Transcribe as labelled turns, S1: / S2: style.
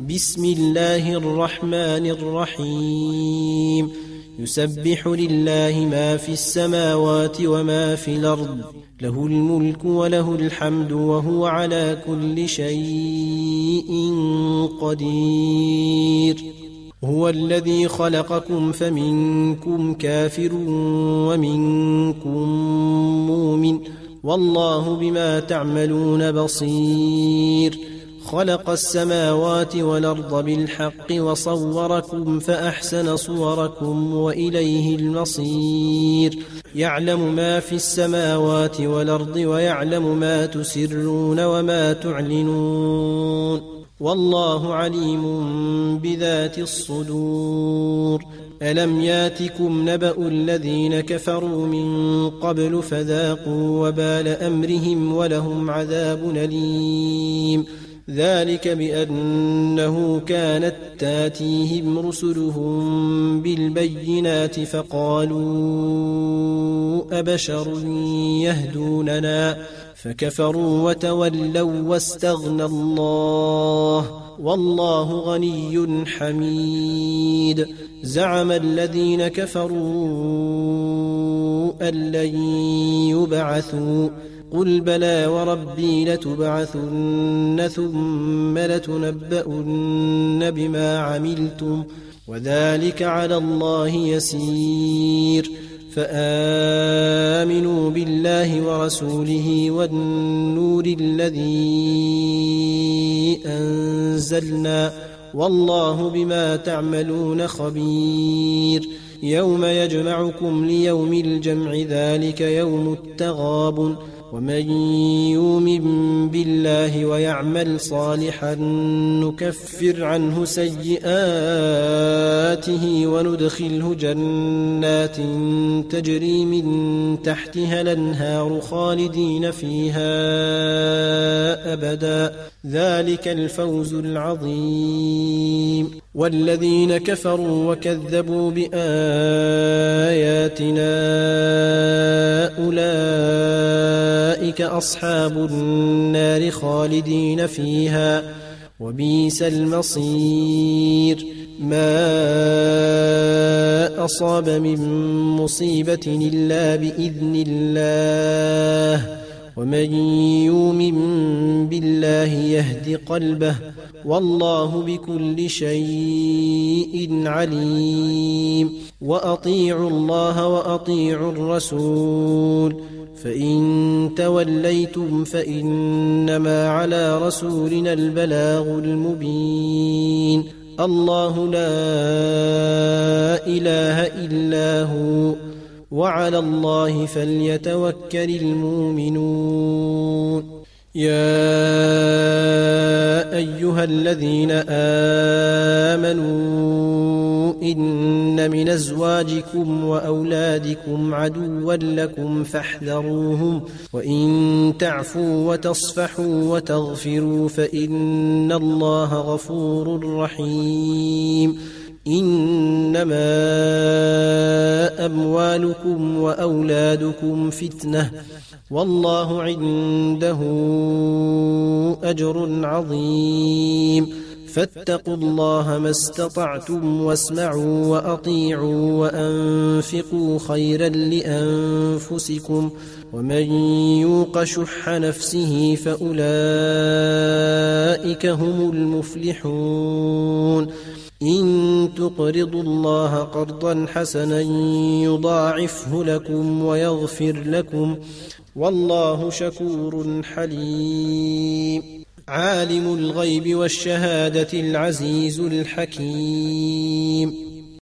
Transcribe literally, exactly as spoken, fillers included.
S1: بسم الله الرحمن الرحيم يسبح لله ما في السماوات وما في الأرض له الملك وله الحمد وهو على كل شيء قدير هو الذي خلقكم فمنكم كافر ومنكم مؤمن والله بما تعملون بصير خلق السماوات والأرض بالحق وصوركم فأحسن صوركم وإليه المصير يعلم ما في السماوات والأرض ويعلم ما تسرون وما تعلنون والله عليم بذات الصدور ألم ياتكم نبأ الذين كفروا من قبل فذاقوا وبال أمرهم ولهم عذاب أليم ذلك بأنه كانت تاتيهم رسلهم بالبينات فقالوا أبشر يهدوننا فكفروا وتولوا واستغنى الله والله غني حميد زعم الذين كفروا أن لن يبعثوا قل بلى وربي لتبعثن ثم لتنبؤن بما عملتم وذلك على الله يسير فآمنوا بالله ورسوله والنور الذي أنزلنا والله بما تعملون خبير يوم يجمعكم ليوم الجمع ذلك يوم التغابن ومن يؤمن بالله ويعمل صالحا نكفر عنه سيئاته وندخله جنات تجري من تحتها الأنهار خالدين فيها أبدا ذلك الفوز العظيم والذين كفروا وكذبوا بآياتنا أولئك أصحاب النار خالدين فيها وبئس المصير ما أصاب من مصيبة إلا بإذن الله ومن يؤمن بالله يهد قلبه والله بكل شيء عليم وأطيعوا الله وأطيعوا الرسول فإن توليتم فإنما على رسولنا البلاغ المبين الله لا إله إلا هو وعلى الله فليتوكل المؤمنون يا أيها الذين آمنوا إن من أزواجكم وأولادكم عدوا لكم فاحذروهم وإن تعفوا وتصفحوا وتغفروا فإن الله غفور رحيم إنما أموالكم وأولادكم فتنة والله عنده أجر عظيم فاتقوا الله ما استطعتم واسمعوا وأطيعوا وأنفقوا خيرا لأنفسكم ومن يوق شح نفسه فأولئك هم المفلحون إن تقرضوا الله قرضا حسنا يضاعفه لكم ويغفر لكم والله شكور حليم عالم الغيب والشهادة العزيز الحكيم